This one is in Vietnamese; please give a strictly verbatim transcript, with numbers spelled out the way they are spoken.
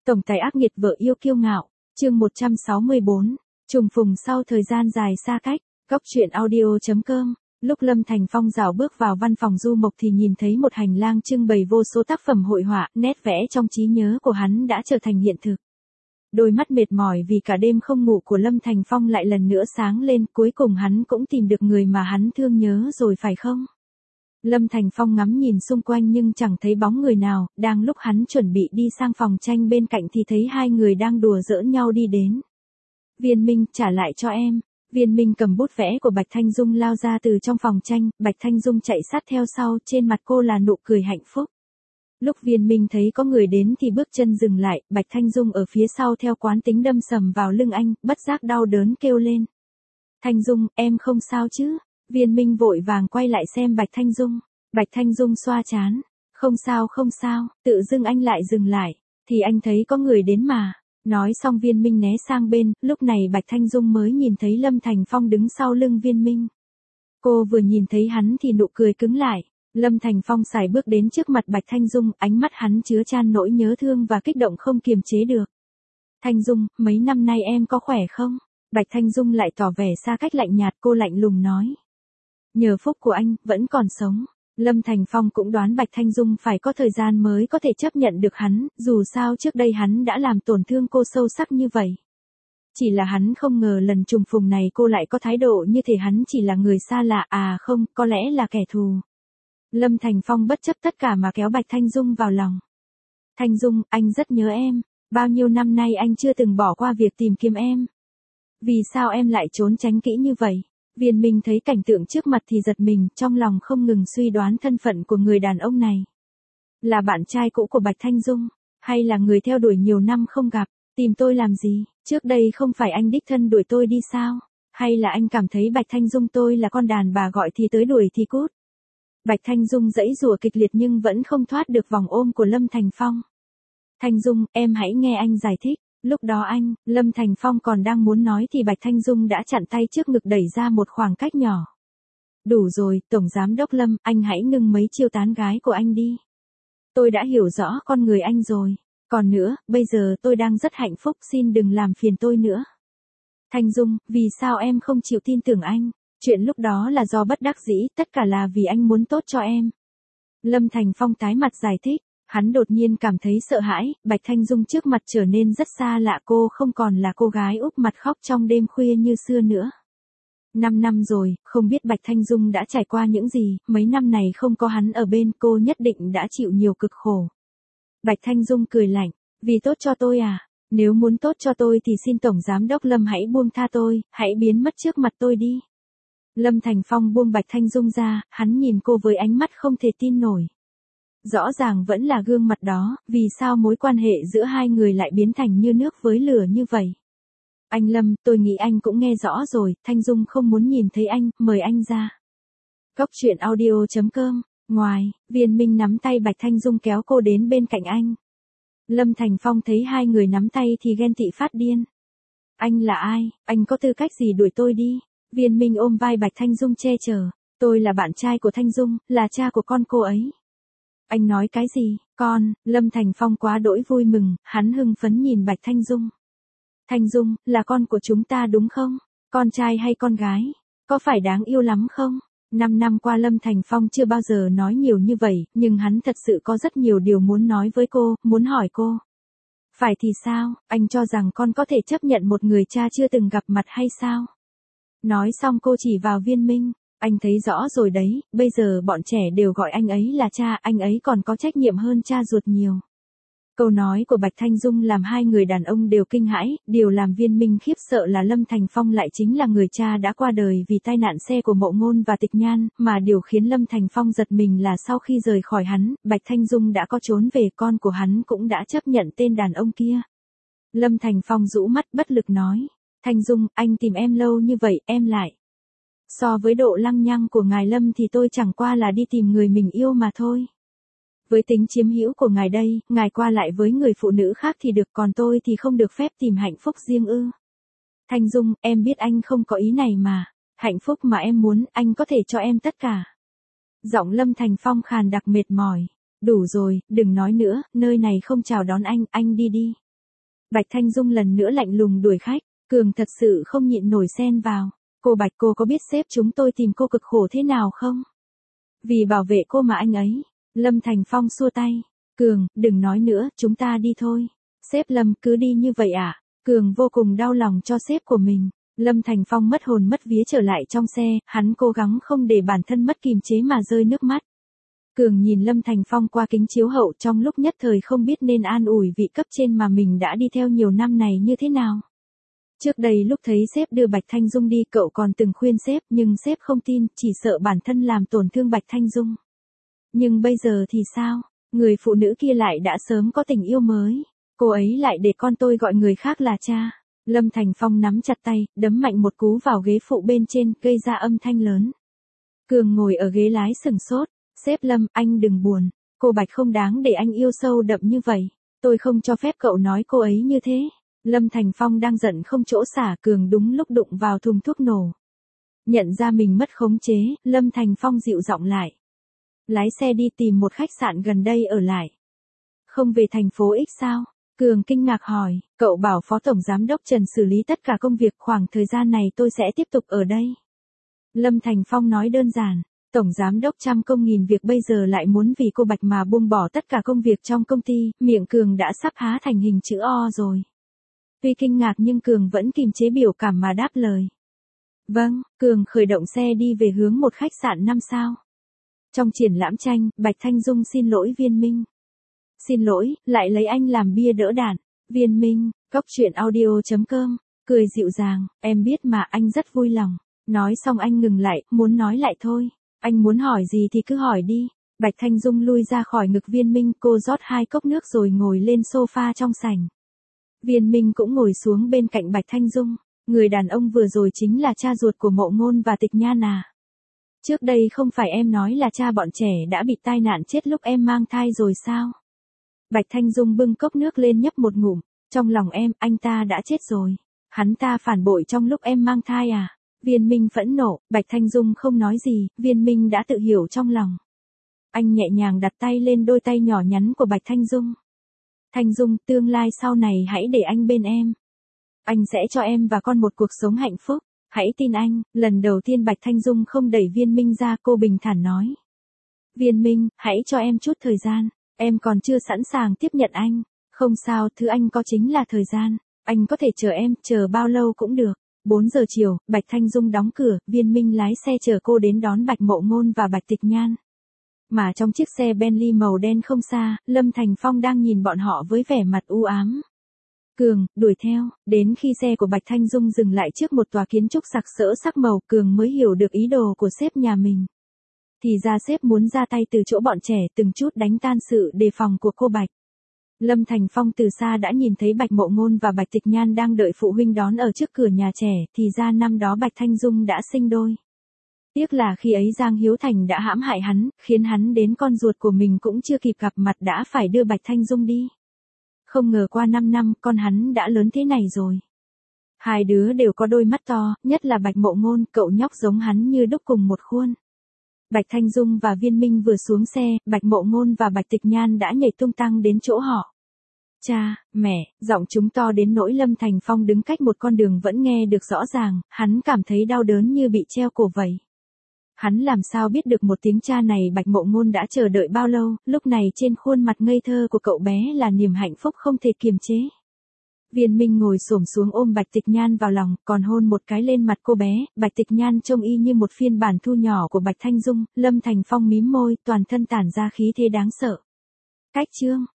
Tổng tài ác nghiệt vợ yêu kiêu ngạo, chương một trăm sáu mươi bốn, trùng phùng sau thời gian dài xa cách, góc truyện audio.com. Lúc Lâm Thành Phong rảo bước vào văn phòng Du Mộc thì nhìn thấy một hành lang trưng bày vô số tác phẩm hội họa, nét vẽ trong trí nhớ của hắn đã trở thành hiện thực. Đôi mắt mệt mỏi vì cả đêm không ngủ của Lâm Thành Phong lại lần nữa sáng lên, cuối cùng hắn cũng tìm được người mà hắn thương nhớ rồi phải không? Lâm Thành Phong ngắm nhìn xung quanh nhưng chẳng thấy bóng người nào, đang lúc hắn chuẩn bị đi sang phòng tranh bên cạnh thì thấy hai người đang đùa giỡn nhau đi đến. Viên Minh, trả lại cho em. Viên Minh cầm bút vẽ của Bạch Thanh Dung lao ra từ trong phòng tranh, Bạch Thanh Dung chạy sát theo sau, trên mặt cô là nụ cười hạnh phúc. Lúc Viên Minh thấy có người đến thì bước chân dừng lại, Bạch Thanh Dung ở phía sau theo quán tính đâm sầm vào lưng anh, bất giác đau đớn kêu lên. Thanh Dung, em không sao chứ? Viên Minh vội vàng quay lại xem Bạch Thanh Dung. Bạch Thanh Dung xoa trán. Không sao không sao, tự dưng anh lại dừng lại. Thì anh thấy có người đến mà. Nói xong Viên Minh né sang bên, lúc này Bạch Thanh Dung mới nhìn thấy Lâm Thành Phong đứng sau lưng Viên Minh. Cô vừa nhìn thấy hắn thì nụ cười cứng lại. Lâm Thành Phong sải bước đến trước mặt Bạch Thanh Dung, ánh mắt hắn chứa chan nỗi nhớ thương và kích động không kiềm chế được. Thanh Dung, mấy năm nay em có khỏe không? Bạch Thanh Dung lại tỏ vẻ xa cách lạnh nhạt, cô lạnh lùng nói. Nhờ phúc của anh, vẫn còn sống. Lâm Thành Phong cũng đoán Bạch Thanh Dung phải có thời gian mới có thể chấp nhận được hắn, dù sao trước đây hắn đã làm tổn thương cô sâu sắc như vậy. Chỉ là hắn không ngờ lần trùng phùng này cô lại có thái độ như thể hắn chỉ là người xa lạ, à không, có lẽ là kẻ thù. Lâm Thành Phong bất chấp tất cả mà kéo Bạch Thanh Dung vào lòng. Thanh Dung, anh rất nhớ em, bao nhiêu năm nay anh chưa từng bỏ qua việc tìm kiếm em. Vì sao em lại trốn tránh kỹ như vậy? Viên Minh thấy cảnh tượng trước mặt thì giật mình, trong lòng không ngừng suy đoán thân phận của người đàn ông này. Là bạn trai cũ của Bạch Thanh Dung, hay là người theo đuổi nhiều năm không gặp, tìm tôi làm gì, trước đây không phải anh đích thân đuổi tôi đi sao, hay là anh cảm thấy Bạch Thanh Dung tôi là con đàn bà gọi thì tới đuổi thì cút. Bạch Thanh Dung giãy giụa kịch liệt nhưng vẫn không thoát được vòng ôm của Lâm Thành Phong. Thanh Dung, em hãy nghe anh giải thích. Lúc đó anh, Lâm Thành Phong còn đang muốn nói thì Bạch Thanh Dung đã chặn tay trước ngực đẩy ra một khoảng cách nhỏ. Đủ rồi, Tổng Giám Đốc Lâm, anh hãy ngưng mấy chiêu tán gái của anh đi. Tôi đã hiểu rõ con người anh rồi. Còn nữa, bây giờ tôi đang rất hạnh phúc, xin đừng làm phiền tôi nữa. Thanh Dung, vì sao em không chịu tin tưởng anh? Chuyện lúc đó là do bất đắc dĩ, tất cả là vì anh muốn tốt cho em. Lâm Thành Phong tái mặt giải thích. Hắn đột nhiên cảm thấy sợ hãi, Bạch Thanh Dung trước mặt trở nên rất xa lạ, cô không còn là cô gái úp mặt khóc trong đêm khuya như xưa nữa. Năm năm rồi, không biết Bạch Thanh Dung đã trải qua những gì, mấy năm này không có hắn ở bên cô nhất định đã chịu nhiều cực khổ. Bạch Thanh Dung cười lạnh, vì tốt cho tôi à, nếu muốn tốt cho tôi thì xin Tổng Giám Đốc Lâm hãy buông tha tôi, hãy biến mất trước mặt tôi đi. Lâm Thành Phong buông Bạch Thanh Dung ra, hắn nhìn cô với ánh mắt không thể tin nổi. Rõ ràng vẫn là gương mặt đó, vì sao mối quan hệ giữa hai người lại biến thành như nước với lửa như vậy? Anh Lâm, tôi nghĩ anh cũng nghe rõ rồi, Thanh Dung không muốn nhìn thấy anh, mời anh ra. Góc truyện audio.com, ngoài, Viên Minh nắm tay Bạch Thanh Dung kéo cô đến bên cạnh anh. Lâm Thành Phong thấy hai người nắm tay thì ghen tị phát điên. Anh là ai, anh có tư cách gì đuổi tôi đi? Viên Minh ôm vai Bạch Thanh Dung che chở, tôi là bạn trai của Thanh Dung, là cha của con cô ấy. Anh nói cái gì, con? Lâm Thành Phong quá đỗi vui mừng, hắn hưng phấn nhìn Bạch Thanh Dung. Thanh Dung, là con của chúng ta đúng không? Con trai hay con gái? Có phải đáng yêu lắm không? Năm năm qua Lâm Thành Phong chưa bao giờ nói nhiều như vậy, nhưng hắn thật sự có rất nhiều điều muốn nói với cô, muốn hỏi cô. Phải thì sao, anh cho rằng con có thể chấp nhận một người cha chưa từng gặp mặt hay sao? Nói xong cô chỉ vào Viên Minh. Anh thấy rõ rồi đấy, bây giờ bọn trẻ đều gọi anh ấy là cha, anh ấy còn có trách nhiệm hơn cha ruột nhiều. Câu nói của Bạch Thanh Dung làm hai người đàn ông đều kinh hãi, điều làm Viên Minh khiếp sợ là Lâm Thành Phong lại chính là người cha đã qua đời vì tai nạn xe của Mộ Ngôn và Tịch Nhan, mà điều khiến Lâm Thành Phong giật mình là sau khi rời khỏi hắn, Bạch Thanh Dung đã có trốn về, con của hắn cũng đã chấp nhận tên đàn ông kia. Lâm Thành Phong rũ mắt bất lực nói, Thanh Dung, anh tìm em lâu như vậy, em lại. So với độ lăng nhăng của ngài Lâm thì tôi chẳng qua là đi tìm người mình yêu mà thôi. Với tính chiếm hữu của ngài đây, ngài qua lại với người phụ nữ khác thì được, còn tôi thì không được phép tìm hạnh phúc riêng ư? Thanh Dung, em biết anh không có ý này mà. Hạnh phúc mà em muốn, anh có thể cho em tất cả. Giọng Lâm Thành Phong khàn đặc mệt mỏi. Đủ rồi, đừng nói nữa, nơi này không chào đón anh, anh đi đi. Bạch Thanh Dung lần nữa lạnh lùng đuổi khách, Cường thật sự không nhịn nổi xen vào. Cô Bạch, cô có biết sếp chúng tôi tìm cô cực khổ thế nào không? Vì bảo vệ cô mà anh ấy. Lâm Thành Phong xua tay. Cường, đừng nói nữa, chúng ta đi thôi. Sếp Lâm, cứ đi như vậy à? Cường vô cùng đau lòng cho sếp của mình. Lâm Thành Phong mất hồn mất vía trở lại trong xe, hắn cố gắng không để bản thân mất kìm chế mà rơi nước mắt. Cường nhìn Lâm Thành Phong qua kính chiếu hậu trong lúc nhất thời không biết nên an ủi vị cấp trên mà mình đã đi theo nhiều năm này như thế nào. Trước đây lúc thấy sếp đưa Bạch Thanh Dung đi cậu còn từng khuyên sếp nhưng sếp không tin, chỉ sợ bản thân làm tổn thương Bạch Thanh Dung. Nhưng bây giờ thì sao? Người phụ nữ kia lại đã sớm có tình yêu mới. Cô ấy lại để con tôi gọi người khác là cha. Lâm Thành Phong nắm chặt tay, đấm mạnh một cú vào ghế phụ bên trên, gây ra âm thanh lớn. Cường ngồi ở ghế lái sừng sốt. Sếp Lâm, anh đừng buồn. Cô Bạch không đáng để anh yêu sâu đậm như vậy. Tôi không cho phép cậu nói cô ấy như thế. Lâm Thành Phong đang giận không chỗ xả, Cường đúng lúc đụng vào thùng thuốc nổ. Nhận ra mình mất khống chế, Lâm Thành Phong dịu giọng lại. Lái xe đi tìm một khách sạn gần đây ở lại. Không về thành phố X sao? Cường kinh ngạc hỏi, cậu bảo Phó Tổng Giám đốc Trần xử lý tất cả công việc, khoảng thời gian này tôi sẽ tiếp tục ở đây. Lâm Thành Phong nói đơn giản, Tổng Giám đốc trăm công nghìn việc bây giờ lại muốn vì cô Bạch mà buông bỏ tất cả công việc trong công ty, miệng Cường đã sắp há thành hình chữ O rồi. Tuy kinh ngạc nhưng Cường vẫn kìm chế biểu cảm mà đáp lời. Vâng, Cường khởi động xe đi về hướng một khách sạn năm sao. Trong triển lãm tranh, Bạch Thanh Dung xin lỗi Viên Minh. Xin lỗi, lại lấy anh làm bia đỡ đạn. Viên Minh, cóc truyện audio chấm com, cười dịu dàng, em biết mà anh rất vui lòng. Nói xong anh ngừng lại, muốn nói lại thôi. Anh muốn hỏi gì thì cứ hỏi đi. Bạch Thanh Dung lui ra khỏi ngực Viên Minh, cô rót hai cốc nước rồi ngồi lên sofa trong sảnh. Viên Minh cũng ngồi xuống bên cạnh Bạch Thanh Dung. Người đàn ông vừa rồi chính là cha ruột của Mộ Ngôn và Tịch Nhan à? Trước đây không phải em nói là cha bọn trẻ đã bị tai nạn chết lúc em mang thai rồi sao? Bạch Thanh Dung bưng cốc nước lên nhấp một ngụm. Trong lòng em, anh ta đã chết rồi. Hắn ta phản bội trong lúc em mang thai à? Viên Minh phẫn nộ, Bạch Thanh Dung không nói gì, Viên Minh đã tự hiểu trong lòng. Anh nhẹ nhàng đặt tay lên đôi tay nhỏ nhắn của Bạch Thanh Dung. Thanh Dung, tương lai sau này hãy để anh bên em. Anh sẽ cho em và con một cuộc sống hạnh phúc. Hãy tin anh. Lần đầu tiên Bạch Thanh Dung không đẩy Viên Minh ra, cô bình thản nói. Viên Minh, hãy cho em chút thời gian. Em còn chưa sẵn sàng tiếp nhận anh. Không sao, thứ anh có chính là thời gian. Anh có thể chờ em, chờ bao lâu cũng được. bốn giờ chiều, Bạch Thanh Dung đóng cửa, Viên Minh lái xe chở cô đến đón Bạch Mộ Ngôn và Bạch Tịch Nhan. Mà trong chiếc xe Bentley màu đen không xa, Lâm Thành Phong đang nhìn bọn họ với vẻ mặt u ám. Cường, đuổi theo, đến khi xe của Bạch Thanh Dung dừng lại trước một tòa kiến trúc sặc sỡ sắc màu, Cường mới hiểu được ý đồ của sếp nhà mình. Thì ra sếp muốn ra tay từ chỗ bọn trẻ, từng chút đánh tan sự đề phòng của cô Bạch. Lâm Thành Phong từ xa đã nhìn thấy Bạch Mộ Ngôn và Bạch Tịch Nhan đang đợi phụ huynh đón ở trước cửa nhà trẻ, thì ra năm đó Bạch Thanh Dung đã sinh đôi. Tiếc là khi ấy Giang Hiếu Thành đã hãm hại hắn, khiến hắn đến con ruột của mình cũng chưa kịp gặp mặt đã phải đưa Bạch Thanh Dung đi. Không ngờ qua năm năm, con hắn đã lớn thế này rồi. Hai đứa đều có đôi mắt to, nhất là Bạch Mộ Ngôn, cậu nhóc giống hắn như đúc cùng một khuôn. Bạch Thanh Dung và Viên Minh vừa xuống xe, Bạch Mộ Ngôn và Bạch Tịch Nhan đã nhảy tung tăng đến chỗ họ. Cha, mẹ, giọng chúng to đến nỗi Lâm Thành Phong đứng cách một con đường vẫn nghe được rõ ràng, hắn cảm thấy đau đớn như bị treo cổ vậy. Hắn làm sao biết được một tiếng cha này Bạch Mộ Ngôn đã chờ đợi bao lâu, lúc này trên khuôn mặt ngây thơ của cậu bé là niềm hạnh phúc không thể kiềm chế. Viên Minh ngồi xổm xuống ôm Bạch Tịch Nhan vào lòng, còn hôn một cái lên mặt cô bé. Bạch Tịch Nhan trông y như một phiên bản thu nhỏ của Bạch Thanh Dung. Lâm Thành Phong mím môi, toàn thân tản ra khí thế đáng sợ. Cách chương